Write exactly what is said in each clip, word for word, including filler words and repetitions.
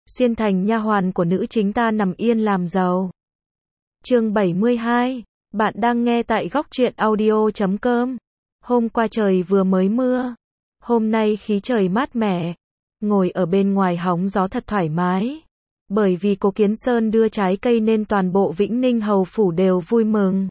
xuyên thành nha hoàn của nữ chính ta nằm yên làm giàu. Chương bảy mươi hai, bạn đang nghe tại góc truyện audio chấm com. Hôm qua trời vừa mới mưa, hôm nay khí trời mát mẻ, ngồi ở bên ngoài hóng gió thật thoải mái. Bởi vì Cố Kiến Sơn đưa trái cây nên toàn bộ Vĩnh Ninh hầu phủ đều vui mừng.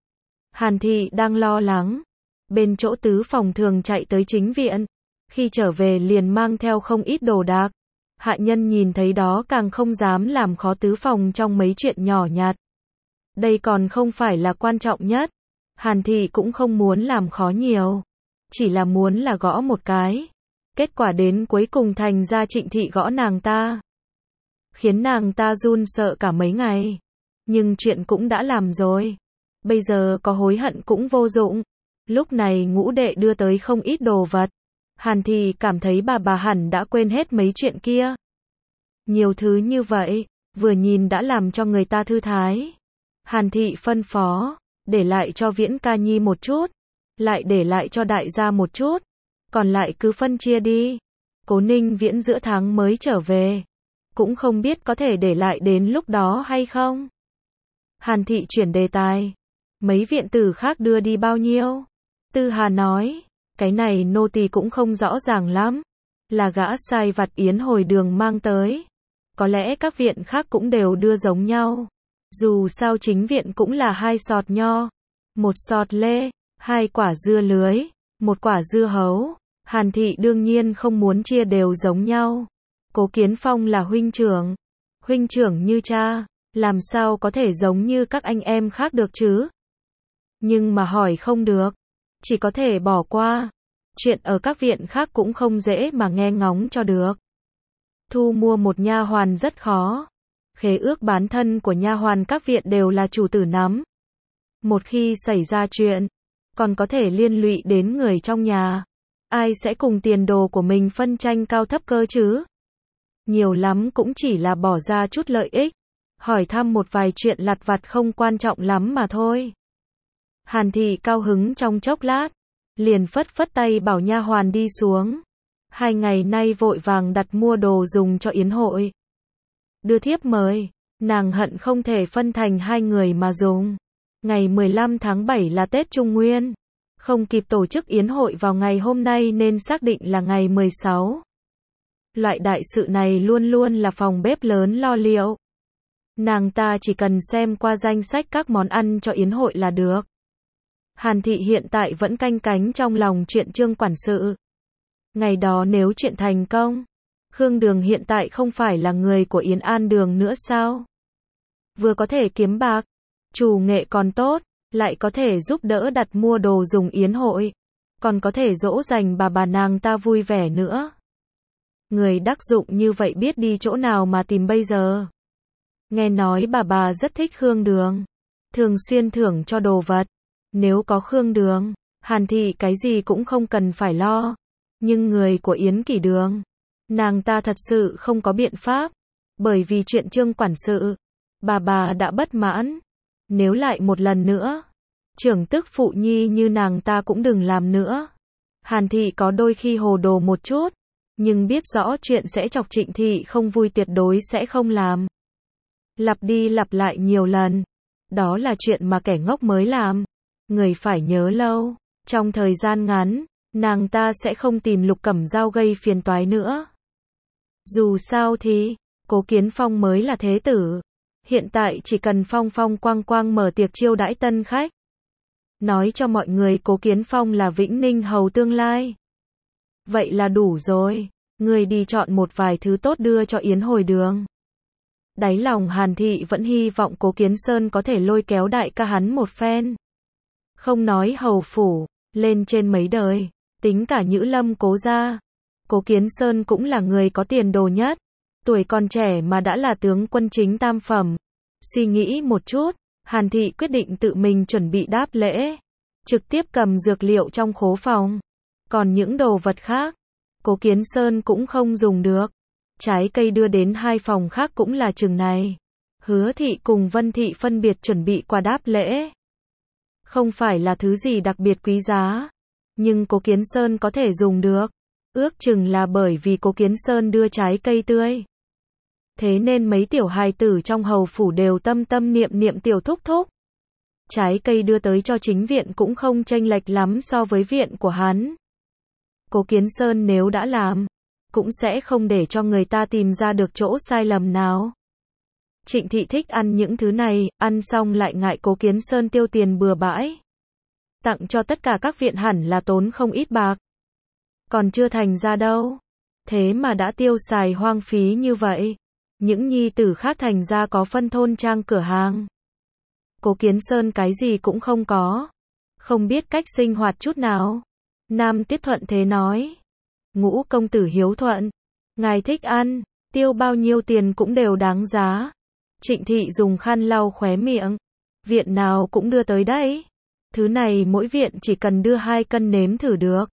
Hàn Thị đang lo lắng, bên chỗ tứ phòng thường chạy tới chính viện, khi trở về liền mang theo không ít đồ đạc. Hạ nhân nhìn thấy đó càng không dám làm khó tứ phòng trong mấy chuyện nhỏ nhặt. Đây còn không phải là quan trọng nhất. Hàn Thị cũng không muốn làm khó nhiều, chỉ là muốn là gõ một cái. Kết quả đến cuối cùng thành ra Trịnh Thị gõ nàng ta, khiến nàng ta run sợ cả mấy ngày. Nhưng chuyện cũng đã làm rồi, bây giờ có hối hận cũng vô dụng. Lúc này ngũ đệ đưa tới không ít đồ vật. Hàn Thị cảm thấy bà bà hẳn đã quên hết mấy chuyện kia. Nhiều thứ như vậy, vừa nhìn đã làm cho người ta thư thái. Hàn Thị phân phó, để lại cho Viễn Ca Nhi một chút, lại để lại cho đại gia một chút, còn lại cứ phân chia đi. Cố Ninh Viễn giữa tháng mới trở về, cũng không biết có thể để lại đến lúc đó hay không. Hàn Thị chuyển đề tài, mấy viện tử khác đưa đi bao nhiêu? Tư Hà nói, cái này nô tỳ cũng không rõ ràng lắm, là gã sai vặt Yến hồi đường mang tới. Có lẽ các viện khác cũng đều đưa giống nhau. Dù sao chính viện cũng là hai sọt nho, một sọt lê, hai quả dưa lưới, một quả dưa hấu. Hàn Thị đương nhiên không muốn chia đều giống nhau. Cố Kiến Phong là huynh trưởng, huynh trưởng như cha, làm sao có thể giống như các anh em khác được chứ? Nhưng mà hỏi không được, chỉ có thể bỏ qua. Chuyện ở các viện khác cũng không dễ mà nghe ngóng cho được. Thu mua một nha hoàn rất khó. Khế ước bán thân của nha hoàn các viện đều là chủ tử nắm. Một khi xảy ra chuyện, còn có thể liên lụy đến người trong nhà. Ai sẽ cùng tiền đồ của mình phân tranh cao thấp cơ chứ? Nhiều lắm cũng chỉ là bỏ ra chút lợi ích, hỏi thăm một vài chuyện lặt vặt không quan trọng lắm mà thôi. Hàn Thị cao hứng trong chốc lát, liền phất phất tay bảo nha hoàn đi xuống. Hai ngày nay vội vàng đặt mua đồ dùng cho yến hội. Đưa thiếp mời, nàng hận không thể phân thành hai người mà dùng. Ngày mười lăm tháng bảy là Tết Trung Nguyên, không kịp tổ chức yến hội vào ngày hôm nay nên xác định là ngày mười sáu. Loại đại sự này luôn luôn là phòng bếp lớn lo liệu. Nàng ta chỉ cần xem qua danh sách các món ăn cho yến hội là được. Hàn Thị hiện tại vẫn canh cánh trong lòng chuyện Trương quản sự. Ngày đó nếu chuyện thành công, Khương Đường hiện tại không phải là người của Yến An Đường nữa sao? Vừa có thể kiếm bạc, chủ nghệ còn tốt, lại có thể giúp đỡ đặt mua đồ dùng yến hội, còn có thể dỗ dành bà bà nàng ta vui vẻ nữa. Người đắc dụng như vậy biết đi chỗ nào mà tìm bây giờ? Nghe nói bà bà rất thích Khương Đường, thường xuyên thưởng cho đồ vật. Nếu có Khương Đường, Hàn Thị cái gì cũng không cần phải lo. Nhưng người của Yến Kỷ Đường, nàng ta thật sự không có biện pháp. Bởi vì chuyện Trương quản sự, bà bà đã bất mãn. Nếu lại một lần nữa, trưởng tức phụ nhi như nàng ta cũng đừng làm nữa. Hàn Thị có đôi khi hồ đồ một chút, nhưng biết rõ chuyện sẽ chọc Trịnh Thị không vui tuyệt đối sẽ không làm. Lặp đi lặp lại nhiều lần, đó là chuyện mà kẻ ngốc mới làm. Người phải nhớ lâu, trong thời gian ngắn, nàng ta sẽ không tìm Lục Cẩm Dao gây phiền toái nữa. Dù sao thì, Cố Kiến Phong mới là thế tử. Hiện tại chỉ cần phong phong quang quang mở tiệc chiêu đãi tân khách. Nói cho mọi người Cố Kiến Phong là Vĩnh Ninh hầu tương lai. Vậy là đủ rồi, người đi chọn một vài thứ tốt đưa cho yến hồi đường. Đáy lòng Hàn Thị vẫn hy vọng Cố Kiến Sơn có thể lôi kéo đại ca hắn một phen. Không nói hầu phủ, lên trên mấy đời, tính cả Nhữ Lâm Cố gia, Cố Kiến Sơn cũng là người có tiền đồ nhất. Tuổi còn trẻ mà đã là tướng quân chính tam phẩm. Suy nghĩ một chút, Hàn Thị quyết định tự mình chuẩn bị đáp lễ, trực tiếp cầm dược liệu trong khố phòng. Còn những đồ vật khác, Cố Kiến Sơn cũng không dùng được. Trái cây đưa đến hai phòng khác cũng là chừng này. Hứa Thị cùng Vân Thị phân biệt chuẩn bị quà đáp lễ. Không phải là thứ gì đặc biệt quý giá, nhưng Cố Kiến Sơn có thể dùng được. Ước chừng là bởi vì Cố Kiến Sơn đưa trái cây tươi. Thế nên mấy tiểu hài tử trong hầu phủ đều tâm tâm niệm niệm tiểu thúc thúc. Trái cây đưa tới cho chính viện cũng không chênh lệch lắm so với viện của hắn. Cố Kiến Sơn nếu đã làm, cũng sẽ không để cho người ta tìm ra được chỗ sai lầm nào. Trịnh thị thích ăn những thứ này, ăn xong lại ngại Cố Kiến Sơn tiêu tiền bừa bãi. Tặng cho tất cả các viện hẳn là tốn không ít bạc. Còn chưa thành ra đâu. Thế mà đã tiêu xài hoang phí như vậy. Những nhi tử khác thành ra có phân thôn trang cửa hàng. Cố Kiến Sơn cái gì cũng không có. Không biết cách sinh hoạt chút nào. Nam Tiết thuận thế nói. Ngũ công tử hiếu thuận. Ngài thích ăn, tiêu bao nhiêu tiền cũng đều đáng giá. Trịnh thị dùng khăn lau khóe miệng. Viện nào cũng đưa tới đấy. Thứ này mỗi viện chỉ cần đưa hai cân nếm thử được.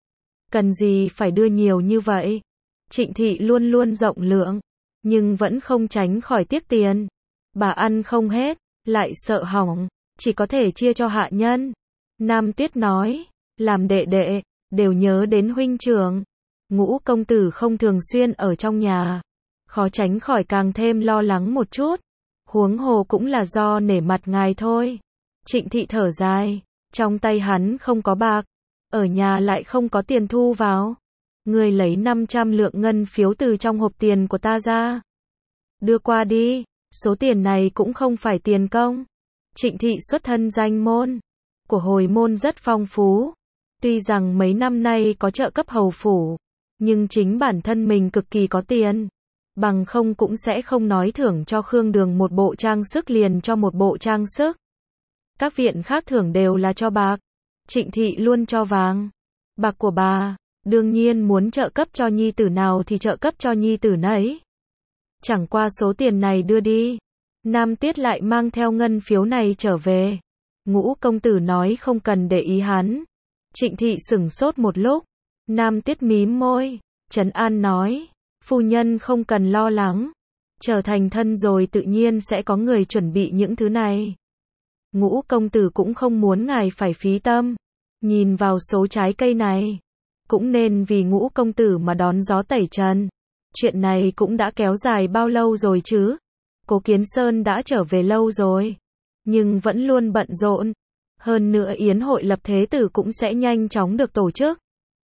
Cần gì phải đưa nhiều như vậy. Trịnh thị luôn luôn rộng lượng. Nhưng vẫn không tránh khỏi tiếc tiền. Bà ăn không hết, lại sợ hỏng. Chỉ có thể chia cho hạ nhân. Nam Tiết nói. Làm đệ đệ, đều nhớ đến huynh trưởng. Ngũ công tử không thường xuyên ở trong nhà. Khó tránh khỏi càng thêm lo lắng một chút. Huống hồ cũng là do nể mặt ngài thôi. Trịnh thị thở dài. Trong tay hắn không có bạc. Ở nhà lại không có tiền thu vào. Người lấy năm trăm lượng ngân phiếu từ trong hộp tiền của ta ra. Đưa qua đi. Số tiền này cũng không phải tiền công. Trịnh thị xuất thân danh môn. Của hồi môn rất phong phú. Tuy rằng mấy năm nay có trợ cấp hầu phủ. Nhưng chính bản thân mình cực kỳ có tiền. Bằng không cũng sẽ không nói thưởng cho Khương Đường một bộ trang sức liền cho một bộ trang sức. Các viện khác thưởng đều là cho bạc. Trịnh thị luôn cho vàng. Bạc của bà, đương nhiên muốn trợ cấp cho nhi tử nào thì trợ cấp cho nhi tử nấy. Chẳng qua số tiền này đưa đi. Nam Tiết lại mang theo ngân phiếu này trở về. Ngũ công tử nói không cần để ý hắn. Trịnh thị sửng sốt một lúc. Nam Tiết mím môi. Trấn an nói. Phu nhân không cần lo lắng. Trở thành thân rồi tự nhiên sẽ có người chuẩn bị những thứ này. Ngũ công tử cũng không muốn ngài phải phí tâm. Nhìn vào số trái cây này. Cũng nên vì ngũ công tử mà đón gió tẩy trần. Chuyện này cũng đã kéo dài bao lâu rồi chứ? Cố Kiến Sơn đã trở về lâu rồi. Nhưng vẫn luôn bận rộn. Hơn nữa yến hội lập thế tử cũng sẽ nhanh chóng được tổ chức.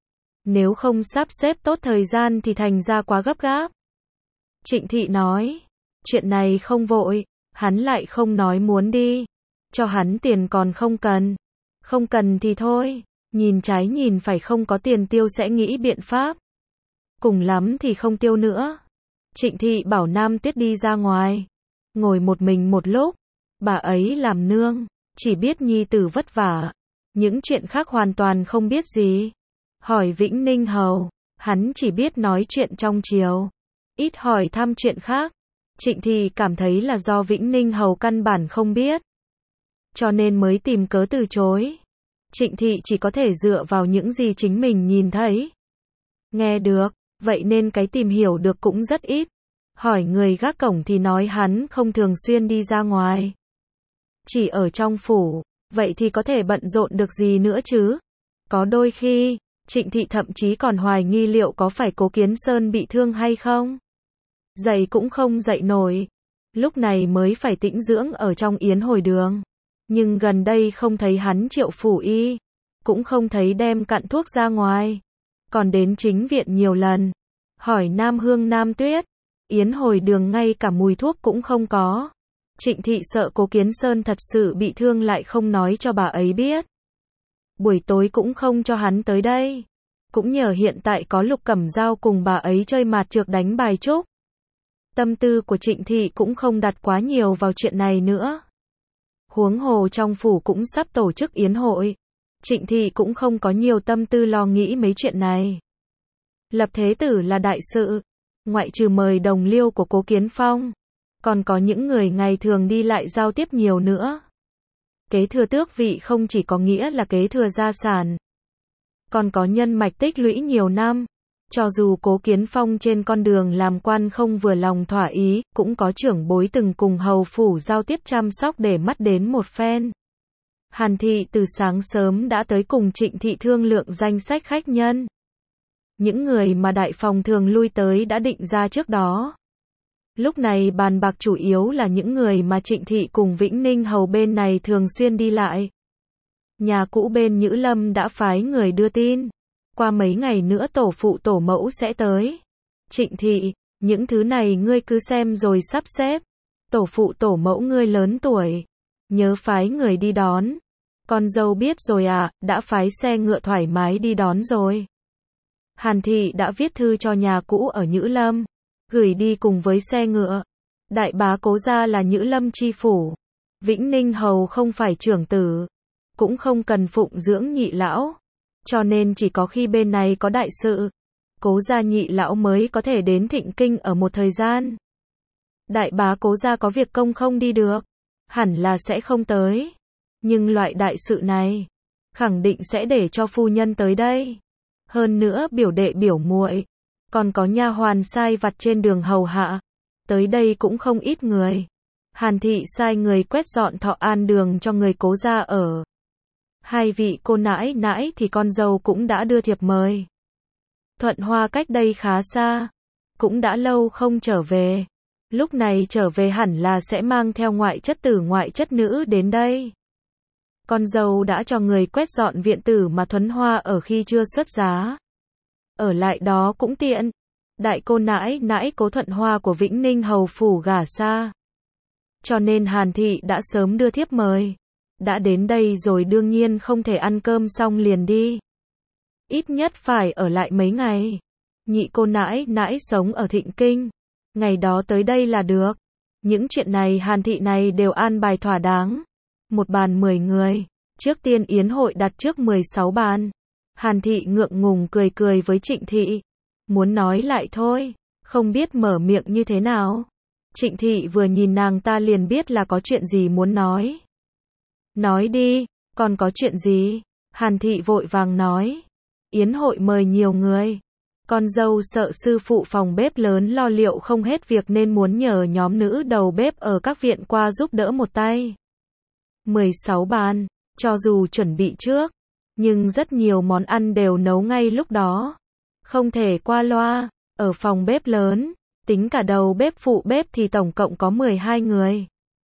Nếu không sắp xếp tốt thời gian thì thành ra quá gấp gáp. Trịnh thị nói. Chuyện này không vội. Hắn lại không nói muốn đi. Cho hắn tiền còn không cần. Không cần thì thôi. Nhìn trái nhìn phải không có tiền tiêu sẽ nghĩ biện pháp. Cùng lắm thì không tiêu nữa. Trịnh thị bảo Nam Tiết đi ra ngoài. Ngồi một mình một lúc. Bà ấy làm nương. Chỉ biết nhi tử vất vả. Những chuyện khác hoàn toàn không biết gì. Hỏi Vĩnh Ninh Hầu. Hắn chỉ biết nói chuyện trong triều. Ít hỏi thăm chuyện khác. Trịnh thị cảm thấy là do Vĩnh Ninh Hầu căn bản không biết. Cho nên mới tìm cớ từ chối. Trịnh thị chỉ có thể dựa vào những gì chính mình nhìn thấy. Nghe được. Vậy nên cái tìm hiểu được cũng rất ít. Hỏi người gác cổng thì nói hắn không thường xuyên đi ra ngoài. Chỉ ở trong phủ. Vậy thì có thể bận rộn được gì nữa chứ? Có đôi khi, Trịnh thị thậm chí còn hoài nghi liệu có phải Cố Kiến Sơn bị thương hay không? Dậy cũng không dậy nổi. Lúc này mới phải tĩnh dưỡng ở trong yến hồi đường. Nhưng gần đây không thấy hắn triệu phủ y. Cũng không thấy đem cặn thuốc ra ngoài. Còn đến chính viện nhiều lần. Hỏi Nam Hương Nam Tuyết. Yến hồi đường ngay cả mùi thuốc cũng không có. Trịnh thị sợ Cố Kiến Sơn thật sự bị thương lại không nói cho bà ấy biết. Buổi tối cũng không cho hắn tới đây. Cũng nhờ hiện tại có Lục Cẩm Dao cùng bà ấy chơi mạt trược đánh bài trúc. Tâm tư của Trịnh thị cũng không đặt quá nhiều vào chuyện này nữa. Huống hồ trong phủ cũng sắp tổ chức yến hội. Trịnh thị cũng không có nhiều tâm tư lo nghĩ mấy chuyện này. Lập thế tử là đại sự. Ngoại trừ mời đồng liêu của Cố Kiến Phong. Còn có những người ngày thường đi lại giao tiếp nhiều nữa. Kế thừa tước vị không chỉ có nghĩa là kế thừa gia sản. Còn có nhân mạch tích lũy nhiều năm. Cho dù Cố Kiến Phong trên con đường làm quan không vừa lòng thỏa ý, cũng có trưởng bối từng cùng hầu phủ giao tiếp chăm sóc để mắt đến một phen. Hàn thị từ sáng sớm đã tới cùng Trịnh thị thương lượng danh sách khách nhân. Những người mà đại phòng thường lui tới đã định ra trước đó. Lúc này bàn bạc chủ yếu là những người mà Trịnh Thị cùng Vĩnh Ninh Hầu bên này thường xuyên đi lại. Nhà cũ bên Nhữ Lâm đã phái người đưa tin. Qua mấy ngày nữa tổ phụ tổ mẫu sẽ tới. Trịnh Thị, những thứ này ngươi cứ xem rồi sắp xếp. Tổ phụ tổ mẫu ngươi lớn tuổi. Nhớ phái người đi đón. Con dâu biết rồi à, đã phái xe ngựa thoải mái đi đón rồi. Hàn Thị đã viết thư cho nhà cũ ở Nhữ Lâm. Gửi đi cùng với xe ngựa. Đại bá Cố gia là Nhữ Lâm chi phủ. Vĩnh Ninh Hầu không phải trưởng tử. Cũng không cần phụng dưỡng nhị lão. Cho nên chỉ có khi bên này có đại sự. Cố gia nhị lão mới có thể đến Thịnh Kinh ở một thời gian. Đại bá Cố gia có việc công không đi được. Hẳn là sẽ không tới. Nhưng loại đại sự này, khẳng định sẽ để cho phu nhân tới đây. Hơn nữa biểu đệ biểu muội, còn có nha hoàn sai vặt trên đường hầu hạ. Tới đây cũng không ít người. Hàn Thị sai người quét dọn Thọ An đường cho người Cố gia ở. Hai vị cô nãi nãi thì con dâu cũng đã đưa thiệp mời. Thuận Hoa cách đây khá xa, cũng đã lâu không trở về. Lúc này trở về hẳn là sẽ mang theo ngoại chất tử ngoại chất nữ đến đây. Con dâu đã cho người quét dọn viện tử mà Thuấn Hoa ở khi chưa xuất giá. Ở lại đó cũng tiện. Đại cô nãi nãi Cố Thuận Hoa của Vĩnh Ninh Hầu phủ gả xa. Cho nên Hàn Thị đã sớm đưa thiếp mời. Đã đến đây rồi đương nhiên không thể ăn cơm xong liền đi. Ít nhất phải ở lại mấy ngày. Nhị cô nãi nãi sống ở Thịnh Kinh. Ngày đó tới đây là được. Những chuyện này Hàn Thị này đều an bài thỏa đáng. Một bàn mười người. Trước tiên yến hội đặt trước mười sáu bàn. Hàn Thị ngượng ngùng cười cười với Trịnh Thị. Muốn nói lại thôi. Không biết mở miệng như thế nào. Trịnh Thị vừa nhìn nàng ta liền biết là có chuyện gì muốn nói. Nói đi, còn có chuyện gì? Hàn Thị vội vàng nói. Yến hội mời nhiều người. Con dâu sợ sư phụ phòng bếp lớn lo liệu không hết việc nên muốn nhờ nhóm nữ đầu bếp ở các viện qua giúp đỡ một tay. mười sáu bàn, cho dù chuẩn bị trước, nhưng rất nhiều món ăn đều nấu ngay lúc đó. Không thể qua loa, ở phòng bếp lớn, tính cả đầu bếp phụ bếp thì tổng cộng có mười hai người.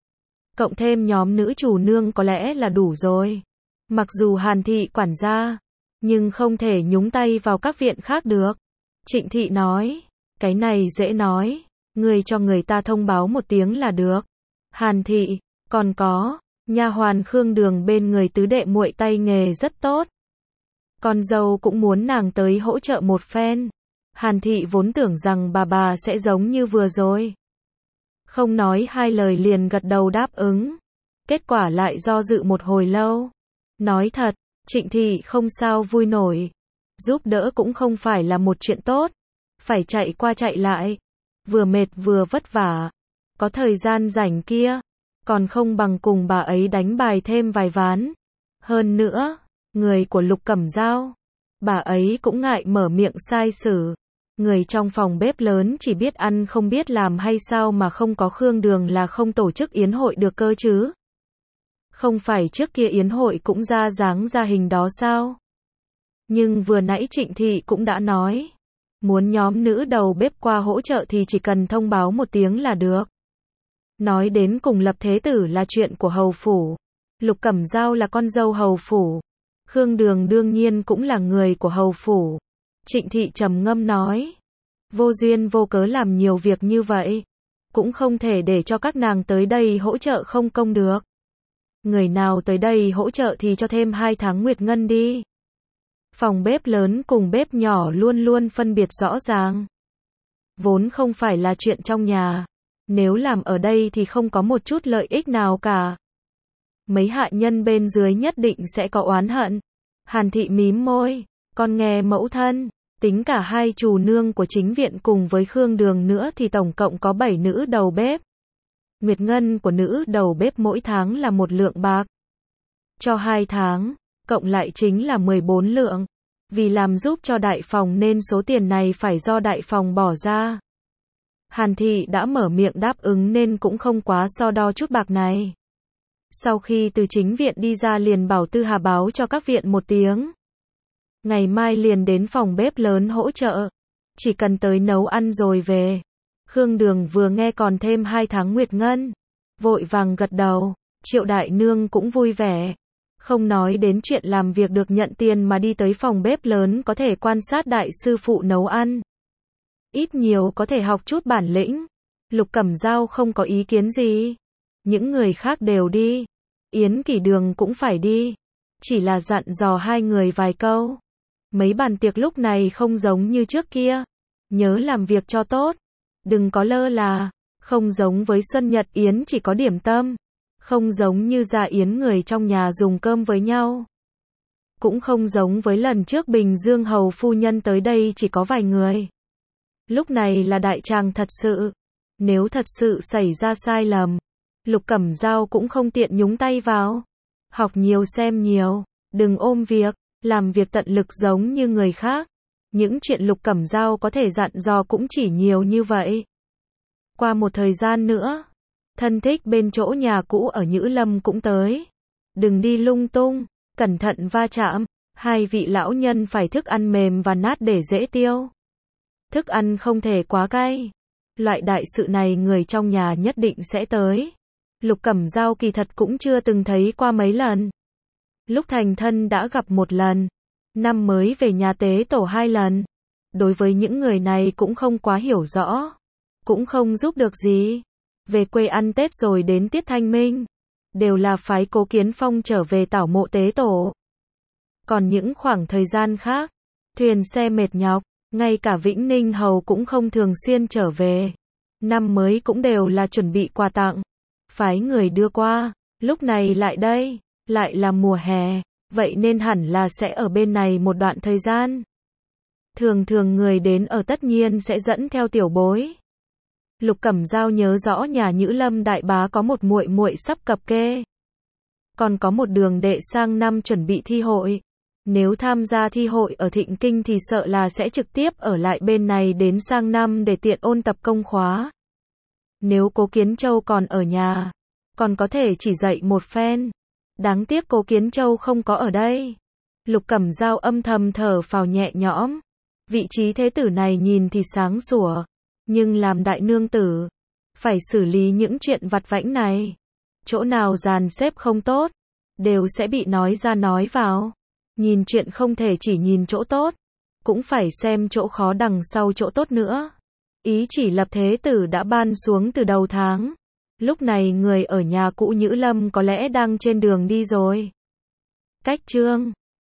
Cộng thêm nhóm nữ chủ nương có lẽ là đủ rồi. Mặc dù Hàn Thị quản gia, nhưng không thể nhúng tay vào các viện khác được. Trịnh Thị nói, cái này dễ nói, người cho người ta thông báo một tiếng là được. Hàn Thị, còn có, nha hoàn Khương Đường bên người tứ đệ muội tay nghề rất tốt. Con dâu cũng muốn nàng tới hỗ trợ một phen. Hàn Thị vốn tưởng rằng bà bà sẽ giống như vừa rồi. Không nói hai lời liền gật đầu đáp ứng. Kết quả lại do dự một hồi lâu. Nói thật, Trịnh Thị không sao vui nổi. Giúp đỡ cũng không phải là một chuyện tốt. Phải chạy qua chạy lại. Vừa mệt vừa vất vả. Có thời gian rảnh kia. Còn không bằng cùng bà ấy đánh bài thêm vài ván. Hơn nữa, người của Lục Cẩm Dao. Bà ấy cũng ngại mở miệng sai sử. Người trong phòng bếp lớn chỉ biết ăn không biết làm hay sao mà không có Khương Đường là không tổ chức yến hội được cơ chứ. Không phải trước kia yến hội cũng ra dáng ra hình đó sao? Nhưng vừa nãy Trịnh Thị cũng đã nói. Muốn nhóm nữ đầu bếp qua hỗ trợ thì chỉ cần thông báo một tiếng là được. Nói đến cùng Lập Thế Tử là chuyện của hầu phủ. Lục Cẩm Dao là con dâu hầu phủ. Khương Đường đương nhiên cũng là người của hầu phủ. Trịnh Thị trầm ngâm nói. Vô duyên vô cớ làm nhiều việc như vậy. Cũng không thể để cho các nàng tới đây hỗ trợ không công được. Người nào tới đây hỗ trợ thì cho thêm hai tháng nguyệt ngân đi. Phòng bếp lớn cùng bếp nhỏ luôn luôn phân biệt rõ ràng. Vốn không phải là chuyện trong nhà. Nếu làm ở đây thì không có một chút lợi ích nào cả. Mấy hạ nhân bên dưới nhất định sẽ có oán hận. Hàn Thị mím môi. Con nghe mẫu thân. Tính cả hai chủ nương của chính viện cùng với Khương Đường nữa thì tổng cộng có bảy nữ đầu bếp. Nguyệt ngân của nữ đầu bếp mỗi tháng là một lượng bạc. Cho hai tháng, cộng lại chính là mười bốn lượng. Vì làm giúp cho đại phòng nên số tiền này phải do đại phòng bỏ ra. Hàn Thị đã mở miệng đáp ứng nên cũng không quá so đo chút bạc này. Sau khi từ chính viện đi ra liền bảo Tư Hà báo cho các viện một tiếng. Ngày mai liền đến phòng bếp lớn hỗ trợ. Chỉ cần tới nấu ăn rồi về. Khương Đường vừa nghe còn thêm hai tháng nguyệt ngân, vội vàng gật đầu. Triệu đại nương cũng vui vẻ. Không nói đến chuyện làm việc được nhận tiền mà đi tới phòng bếp lớn có thể quan sát đại sư phụ nấu ăn. Ít nhiều có thể học chút bản lĩnh. Lục Cẩm Dao không có ý kiến gì. Những người khác đều đi. Yến Kỷ Đường cũng phải đi. Chỉ là dặn dò hai người vài câu. Mấy bàn tiệc lúc này không giống như trước kia. Nhớ làm việc cho tốt. Đừng có lơ là. Không giống với Xuân Nhật Yến chỉ có điểm tâm. Không giống như Dạ Yến người trong nhà dùng cơm với nhau. Cũng không giống với lần trước Bình Dương hầu phu nhân tới đây chỉ có vài người. Lúc này là đại tràng thật sự. Nếu thật sự xảy ra sai lầm, Lục Cẩm Dao cũng không tiện nhúng tay vào. Học nhiều xem nhiều, đừng ôm việc, làm việc tận lực giống như người khác. Những chuyện Lục Cẩm Dao có thể dặn dò cũng chỉ nhiều như vậy. Qua một thời gian nữa, thân thích bên chỗ nhà cũ ở Nhữ Lâm cũng tới. Đừng đi lung tung, cẩn thận va chạm. Hai vị lão nhân phải thức ăn mềm và nát để dễ tiêu. Thức ăn không thể quá cay. Loại đại sự này người trong nhà nhất định sẽ tới. Lục Cẩm Dao kỳ thật cũng chưa từng thấy qua mấy lần. Lúc thành thân đã gặp một lần. Năm mới về nhà tế tổ hai lần. Đối với những người này cũng không quá hiểu rõ. Cũng không giúp được gì. Về quê ăn Tết rồi đến tiết Thanh Minh. Đều là phái Cố Kiến Phong trở về tảo mộ tế tổ. Còn những khoảng thời gian khác, thuyền xe mệt nhọc, ngay cả Vĩnh Ninh Hầu cũng không thường xuyên trở về. Năm mới cũng đều là chuẩn bị quà tặng. Phái người đưa qua, lúc này lại đây, lại là mùa hè, vậy nên hẳn là sẽ ở bên này một đoạn thời gian. Thường thường người đến ở tất nhiên sẽ dẫn theo tiểu bối. Lục Cẩm Dao nhớ rõ nhà Nhữ Lâm đại bá có một muội muội sắp cập kê. Còn có một đường đệ sang năm chuẩn bị thi hội. Nếu tham gia thi hội ở Thịnh Kinh thì sợ là sẽ trực tiếp ở lại bên này đến sang năm để tiện ôn tập công khóa. Nếu Cố Kiến Châu còn ở nhà, còn có thể chỉ dạy một phen. Đáng tiếc Cố Kiến Châu không có ở đây. Lục Cẩm Dao âm thầm thở phào nhẹ nhõm. Vị trí thế tử này nhìn thì sáng sủa, nhưng làm đại nương tử, phải xử lý những chuyện vặt vãnh này. Chỗ nào dàn xếp không tốt, đều sẽ bị nói ra nói vào. Nhìn chuyện không thể chỉ nhìn chỗ tốt, cũng phải xem chỗ khó đằng sau chỗ tốt nữa. Ý chỉ lập thế tử đã ban xuống từ đầu tháng. Lúc này người ở nhà cũ Nhữ Lâm có lẽ đang trên đường đi rồi. Cách chương